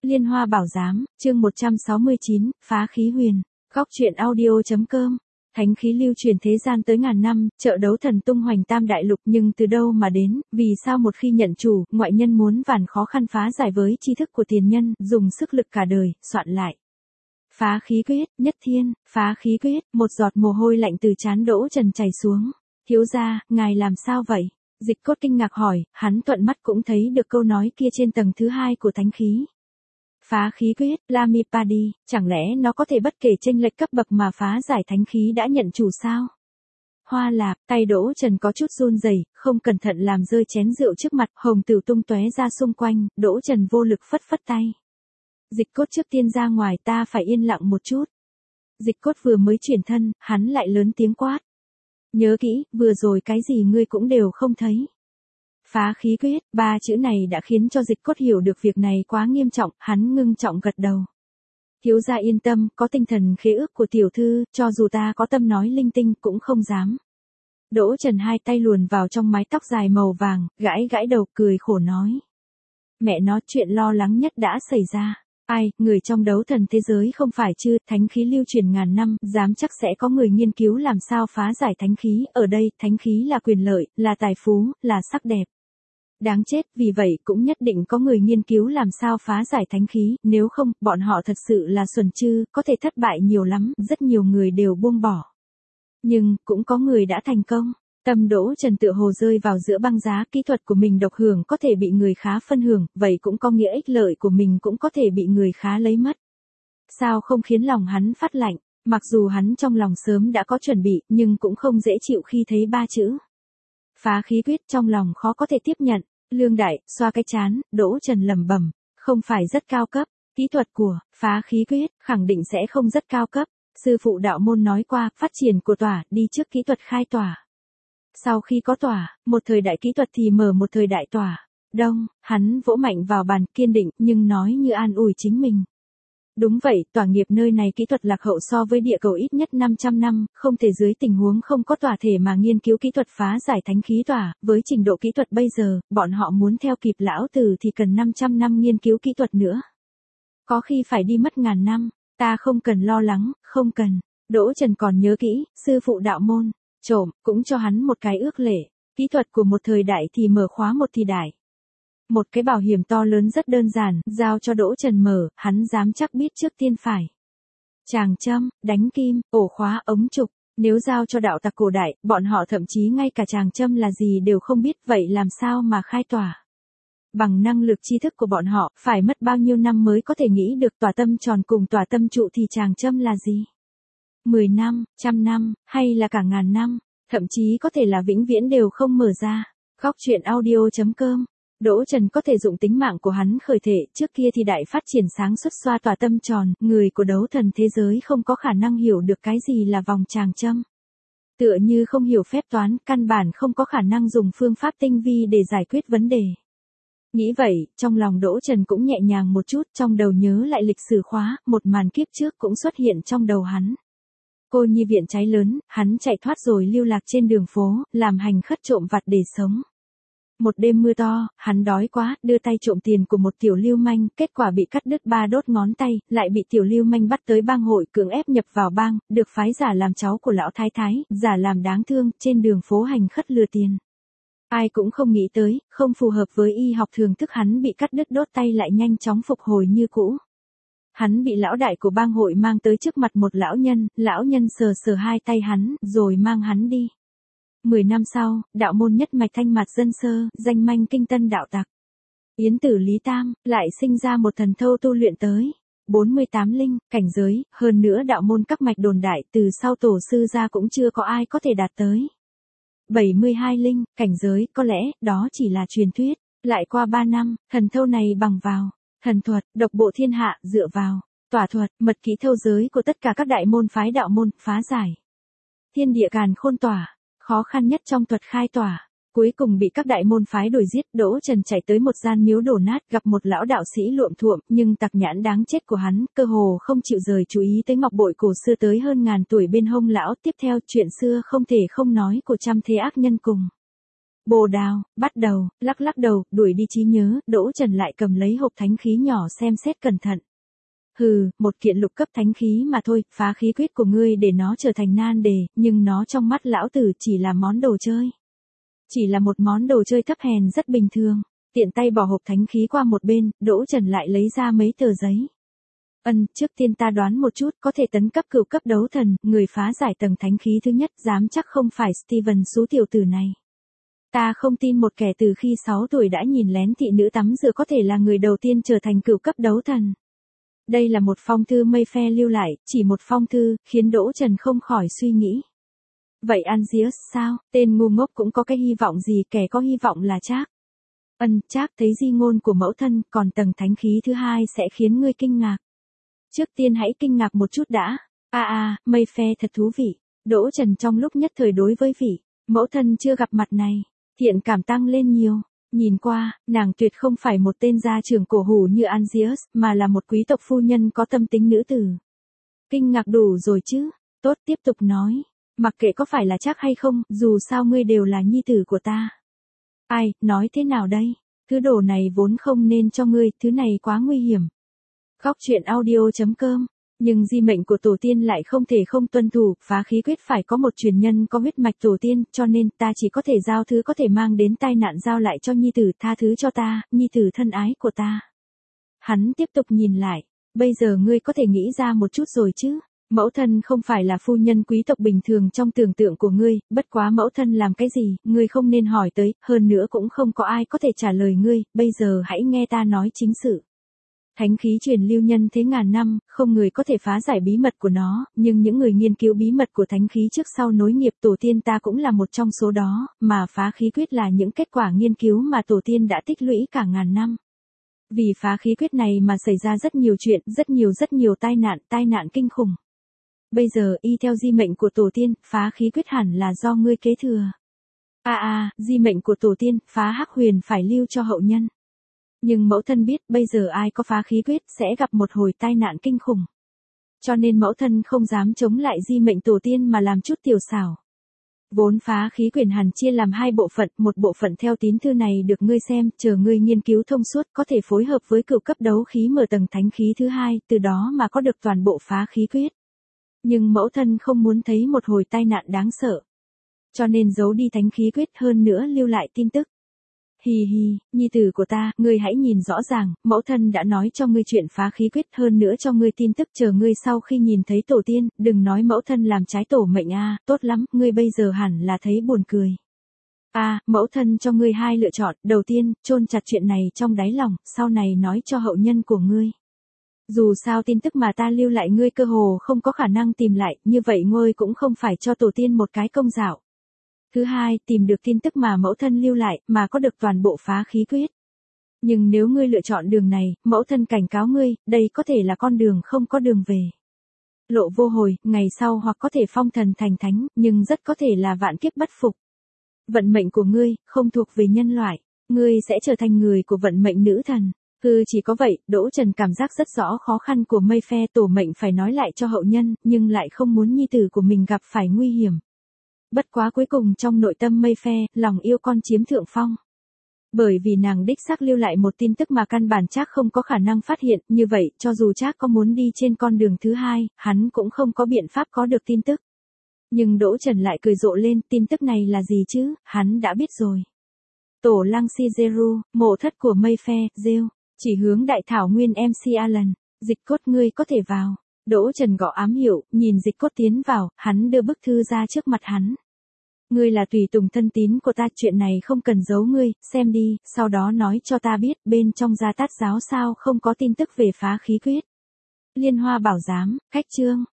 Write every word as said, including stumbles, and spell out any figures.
Liên Hoa Bảo Giám, chương một trăm sáu mươi chín, Phá Khí Huyền, Góc truyện audio.com. Thánh khí lưu truyền thế gian tới ngàn năm, trợ đấu thần tung hoành tam đại lục, nhưng từ đâu mà đến, vì sao một khi nhận chủ, ngoại nhân muốn vàn khó khăn phá giải với tri thức của tiền nhân, dùng sức lực cả đời, soạn lại. Phá khí quyết, nhất thiên, phá khí quyết, một giọt mồ hôi lạnh từ trán Đỗ Trần chảy xuống. Thiếu gia, ngài làm sao vậy? Dịch Cốt kinh ngạc hỏi, hắn thuận mắt cũng thấy được câu nói kia trên tầng thứ hai của thánh khí. Phá khí quyết, Lamipadi, chẳng lẽ nó có thể bất kể chênh lệch cấp bậc mà phá giải thánh khí đã nhận chủ sao? Hoa Lạp, tay Đỗ Trần có chút run rẩy, không cẩn thận làm rơi chén rượu trước mặt, hồng tửu tung tóe ra xung quanh, Đỗ Trần vô lực phất phất tay. Dịch Cốt trước tiên ra ngoài, ta phải yên lặng một chút. Dịch Cốt vừa mới chuyển thân, hắn lại lớn tiếng quát. Nhớ kỹ, vừa rồi cái gì ngươi cũng đều không thấy. Phá khí quyết, ba chữ này đã khiến cho Dịch Cốt hiểu được việc này quá nghiêm trọng, hắn ngưng trọng gật đầu. Thiếu gia yên tâm, có tinh thần khế ước của tiểu thư, cho dù ta có tâm nói linh tinh cũng không dám. Đỗ Trần hai tay luồn vào trong mái tóc dài màu vàng, gãi gãi đầu cười khổ nói. Mẹ nó, chuyện lo lắng nhất đã xảy ra. Ai, người trong đấu thần thế giới không phải chứ, thánh khí lưu truyền ngàn năm, dám chắc sẽ có người nghiên cứu làm sao phá giải thánh khí, ở đây, thánh khí là quyền lợi, là tài phú, là sắc đẹp. Đáng chết, vì vậy cũng nhất định có người nghiên cứu làm sao phá giải thánh khí, nếu không, bọn họ thật sự là xuẩn chư, có thể thất bại nhiều lắm, rất nhiều người đều buông bỏ. Nhưng, cũng có người đã thành công. Tâm Đỗ Trần tựa hồ rơi vào giữa băng giá, kỹ thuật của mình độc hưởng có thể bị người khá phân hưởng, vậy cũng có nghĩa ích lợi của mình cũng có thể bị người khá lấy mất. Sao không khiến lòng hắn phát lạnh, mặc dù hắn trong lòng sớm đã có chuẩn bị, nhưng cũng không dễ chịu khi thấy ba chữ. Phá khí quyết, trong lòng khó có thể tiếp nhận. Lương Đại, xoa cái chán, Đỗ Trần lẩm bẩm, không phải rất cao cấp, kỹ thuật của phá khí quyết khẳng định sẽ không rất cao cấp. Sư phụ đạo môn nói qua, phát triển của tỏa đi trước kỹ thuật khai tỏa. Sau khi có tỏa, một thời đại kỹ thuật thì mở một thời đại tỏa. Đông, hắn vỗ mạnh vào bàn, kiên định, nhưng nói như an ủi chính mình. Đúng vậy, tỏa nghiệp nơi này kỹ thuật lạc hậu so với địa cầu ít nhất năm trăm năm, không thể dưới tình huống không có tỏa thể mà nghiên cứu kỹ thuật phá giải thánh khí tỏa, với trình độ kỹ thuật bây giờ, bọn họ muốn theo kịp lão tử thì cần năm trăm năm nghiên cứu kỹ thuật nữa. Có khi phải đi mất ngàn năm, ta không cần lo lắng, không cần. Đỗ Trần còn nhớ kỹ, sư phụ đạo môn, trộm, cũng cho hắn một cái ước lệ, kỹ thuật của một thời đại thì mở khóa một thì đại. Một cái bảo hiểm to lớn rất đơn giản, giao cho Đỗ Trần mở, hắn dám chắc biết trước tiên phải. Tràng châm, đánh kim, ổ khóa, ống trục, nếu giao cho đạo tặc cổ đại, bọn họ thậm chí ngay cả tràng châm là gì đều không biết, vậy làm sao mà khai tỏa. Bằng năng lực tri thức của bọn họ, phải mất bao nhiêu năm mới có thể nghĩ được tỏa tâm tròn cùng tỏa tâm trụ thì tràng châm là gì. Mười năm, trăm năm, hay là cả ngàn năm, thậm chí có thể là vĩnh viễn đều không mở ra. Góc truyện audio.com. Đỗ Trần có thể dụng tính mạng của hắn khởi thể, trước kia thì đại phát triển sáng suốt xoa tỏa tâm tròn, người của đấu thần thế giới không có khả năng hiểu được cái gì là vòng tràng châm. Tựa như không hiểu phép toán, căn bản không có khả năng dùng phương pháp tinh vi để giải quyết vấn đề. Nghĩ vậy, trong lòng Đỗ Trần cũng nhẹ nhàng một chút, trong đầu nhớ lại lịch sử khóa, một màn kiếp trước cũng xuất hiện trong đầu hắn. Cô nhi viện cháy lớn, hắn chạy thoát rồi lưu lạc trên đường phố, làm hành khất trộm vặt để sống. Một đêm mưa to, hắn đói quá, đưa tay trộm tiền của một tiểu lưu manh, kết quả bị cắt đứt ba đốt ngón tay, lại bị tiểu lưu manh bắt tới bang hội cưỡng ép nhập vào bang, được phái giả làm cháu của lão thái thái, giả làm đáng thương, trên đường phố hành khất lừa tiền. Ai cũng không nghĩ tới, không phù hợp với y học thường thức, hắn bị cắt đứt đốt tay lại nhanh chóng phục hồi như cũ. Hắn bị lão đại của bang hội mang tới trước mặt một lão nhân, lão nhân sờ sờ hai tay hắn, rồi mang hắn đi. Mười năm sau, đạo môn nhất mạch thanh mạt dân sơ, danh manh kinh tân đạo tặc. Yến tử Lý Tam, lại sinh ra một thần thâu tu luyện tới. bốn mươi tám linh, cảnh giới, hơn nữa đạo môn các mạch đồn đại, từ sau tổ sư ra cũng chưa có ai có thể đạt tới. bảy mươi hai linh, cảnh giới, có lẽ, đó chỉ là truyền thuyết. Lại qua ba năm, thần thâu này bằng vào. Thần thuật, độc bộ thiên hạ, dựa vào. Tỏa thuật, mật kỹ thâu giới của tất cả các đại môn phái đạo môn, phá giải. Thiên địa càn khôn tỏa. Khó khăn nhất trong thuật khai tỏa, cuối cùng bị các đại môn phái đuổi giết. Đỗ Trần chạy tới một gian miếu đổ nát, gặp một lão đạo sĩ luộm thuộm, nhưng tặc nhãn đáng chết của hắn, cơ hồ không chịu rời chú ý tới ngọc bội cổ xưa tới hơn ngàn tuổi bên hông lão. Tiếp theo, chuyện xưa không thể không nói của trăm thế ác nhân cùng. Bồ Đào, bắt đầu, lắc lắc đầu, đuổi đi trí nhớ, Đỗ Trần lại cầm lấy hộp thánh khí nhỏ xem xét cẩn thận. Hừ, một kiện lục cấp thánh khí mà thôi, phá khí quyết của ngươi để nó trở thành nan đề, nhưng nó trong mắt lão tử chỉ là món đồ chơi. Chỉ là một món đồ chơi thấp hèn rất bình thường. Tiện tay bỏ hộp thánh khí qua một bên, Đỗ Trần lại lấy ra mấy tờ giấy. Ân, trước tiên ta đoán một chút, có thể tấn cấp cửu cấp đấu thần, người phá giải tầng thánh khí thứ nhất, dám chắc không phải Steven Sú tiểu tử này. Ta không tin một kẻ từ khi sáu tuổi đã nhìn lén thị nữ tắm rửa có thể là người đầu tiên trở thành cửu cấp đấu thần. Đây là một phong thư Mayfair lưu lại, chỉ một phong thư, khiến Đỗ Trần không khỏi suy nghĩ. Vậy Angius sao, tên ngu ngốc cũng có cái hy vọng gì, kẻ có hy vọng là Trác. Ân, Trác thấy di ngôn của mẫu thân, còn tầng thánh khí thứ hai sẽ khiến ngươi kinh ngạc. Trước tiên hãy kinh ngạc một chút đã. A a, à, Mayfair thật thú vị. Đỗ Trần trong lúc nhất thời đối với vị mẫu thân chưa gặp mặt này, thiện cảm tăng lên nhiều. Nhìn qua, nàng tuyệt không phải một tên gia trưởng cổ hủ như Angius, mà là một quý tộc phu nhân có tâm tính nữ tử. Kinh ngạc đủ rồi chứ. Tốt, tiếp tục nói. Mặc kệ có phải là Trác hay không, dù sao ngươi đều là nhi tử của ta. Ai, nói thế nào đây? Thứ đồ này vốn không nên cho ngươi, thứ này quá nguy hiểm. Góc truyện audio chấm com. Nhưng di mệnh của tổ tiên lại không thể không tuân thủ, phá khí quyết phải có một truyền nhân có huyết mạch tổ tiên, cho nên ta chỉ có thể giao thứ có thể mang đến tai nạn giao lại cho nhi tử, tha thứ cho ta, nhi tử thân ái của ta. Hắn tiếp tục nhìn lại, bây giờ ngươi có thể nghĩ ra một chút rồi chứ? Mẫu thân không phải là phu nhân quý tộc bình thường trong tưởng tượng của ngươi, bất quá mẫu thân làm cái gì, ngươi không nên hỏi tới, hơn nữa cũng không có ai có thể trả lời ngươi, bây giờ hãy nghe ta nói chính sự. Thánh khí truyền lưu nhân thế ngàn năm, không người có thể phá giải bí mật của nó, nhưng những người nghiên cứu bí mật của thánh khí trước sau nối nghiệp tổ tiên ta cũng là một trong số đó, mà phá khí quyết là những kết quả nghiên cứu mà tổ tiên đã tích lũy cả ngàn năm. Vì phá khí quyết này mà xảy ra rất nhiều chuyện, rất nhiều rất nhiều tai nạn, tai nạn kinh khủng. Bây giờ, y theo di mệnh của tổ tiên, phá khí quyết hẳn là do ngươi kế thừa. A à, a, à, di mệnh của tổ tiên, phá hắc huyền phải lưu cho hậu nhân. Nhưng mẫu thân biết, bây giờ ai có phá khí quyết, sẽ gặp một hồi tai nạn kinh khủng. Cho nên mẫu thân không dám chống lại di mệnh tổ tiên mà làm chút tiểu xảo. Vốn phá khí quyền hẳn chia làm hai bộ phận, một bộ phận theo tín thư này được ngươi xem, chờ ngươi nghiên cứu thông suốt, có thể phối hợp với cửu cấp đấu khí mở tầng thánh khí thứ hai, từ đó mà có được toàn bộ phá khí quyết. Nhưng mẫu thân không muốn thấy một hồi tai nạn đáng sợ. Cho nên giấu đi thánh khí quyết, hơn nữa lưu lại tin tức. Hì hì, nhi tử của ta, ngươi hãy nhìn rõ ràng, mẫu thân đã nói cho ngươi chuyện phá khí quyết, hơn nữa cho ngươi tin tức, chờ ngươi sau khi nhìn thấy tổ tiên, đừng nói mẫu thân làm trái tổ mệnh a, tốt lắm, ngươi bây giờ hẳn là thấy buồn cười. A, à, mẫu thân cho ngươi hai lựa chọn, đầu tiên, chôn chặt chuyện này trong đáy lòng, sau này nói cho hậu nhân của ngươi. Dù sao tin tức mà ta lưu lại ngươi cơ hồ không có khả năng tìm lại, như vậy ngươi cũng không phải cho tổ tiên một cái công dạo. Thứ hai, tìm được tin tức mà mẫu thân lưu lại, mà có được toàn bộ phá khí quyết. Nhưng nếu ngươi lựa chọn đường này, mẫu thân cảnh cáo ngươi, đây có thể là con đường không có đường về. Lộ vô hồi, ngày sau hoặc có thể phong thần thành thánh, nhưng rất có thể là vạn kiếp bất phục. Vận mệnh của ngươi, không thuộc về nhân loại, ngươi sẽ trở thành người của vận mệnh nữ thần. Cứ chỉ có vậy, Đỗ Trần cảm giác rất rõ khó khăn của Mayfair, tổ mệnh phải nói lại cho hậu nhân, nhưng lại không muốn nhi tử của mình gặp phải nguy hiểm. Bất quá cuối cùng trong nội tâm Mayfair, lòng yêu con chiếm thượng phong. Bởi vì nàng đích xác lưu lại một tin tức mà căn bản Trác không có khả năng phát hiện, như vậy, cho dù Trác có muốn đi trên con đường thứ hai, hắn cũng không có biện pháp có được tin tức. Nhưng Đỗ Trần lại cười rộ lên, tin tức này là gì chứ, hắn đã biết rồi. Tổ Lăng Sizeru, mộ thất của Mayfair, rêu, chỉ hướng đại thảo nguyên em xê Alan, Dịch Cốt ngươi có thể vào. Đỗ Trần gõ ám hiệu, nhìn Dịch Cốt tiến vào, hắn đưa bức thư ra trước mặt hắn. Ngươi là tùy tùng thân tín của ta, chuyện này không cần giấu ngươi, xem đi, sau đó nói cho ta biết, bên trong Gia Tát giáo sao không có tin tức về phá khí quyết. Liên Hoa Bảo Giám, cách chương.